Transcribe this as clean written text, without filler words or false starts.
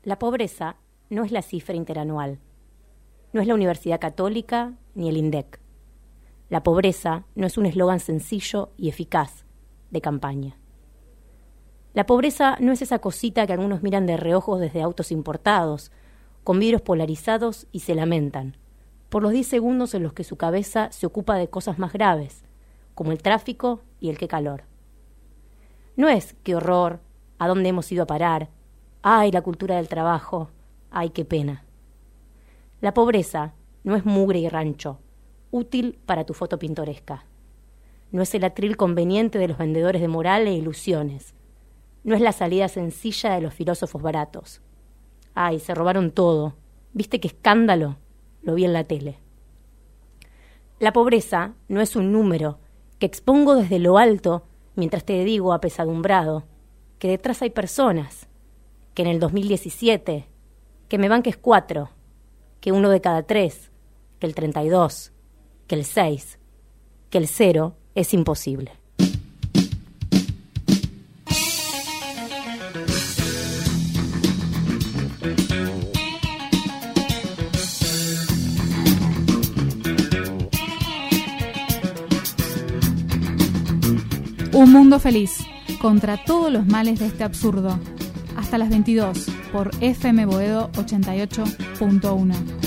La pobreza no es la cifra interanual, no es la Universidad Católica ni el INDEC. La pobreza no es un eslogan sencillo y eficaz de campaña. La pobreza no es esa cosita que algunos miran de reojos desde autos importados, con vidrios polarizados y se lamentan, por los 10 segundos en los que su cabeza se ocupa de cosas más graves, como el tráfico y el qué calor. No es qué horror, a dónde hemos ido a parar, ay, la cultura del trabajo, ay, qué pena. La pobreza no es mugre y rancho, útil para tu foto pintoresca. No es el atril conveniente de los vendedores de moral e ilusiones. No es la salida sencilla de los filósofos baratos. Ay, se robaron todo. ¿Viste qué escándalo? Lo vi en la tele. La pobreza no es un número que expongo desde lo alto mientras te digo apesadumbrado que detrás hay personas, que en el 2017, que me banques 4, que 1 de cada 3, que el 32, que el 6, que el 0 es imposible. Un mundo feliz, contra todos los males de este absurdo. Hasta las 22 por FM Boedo 88.1.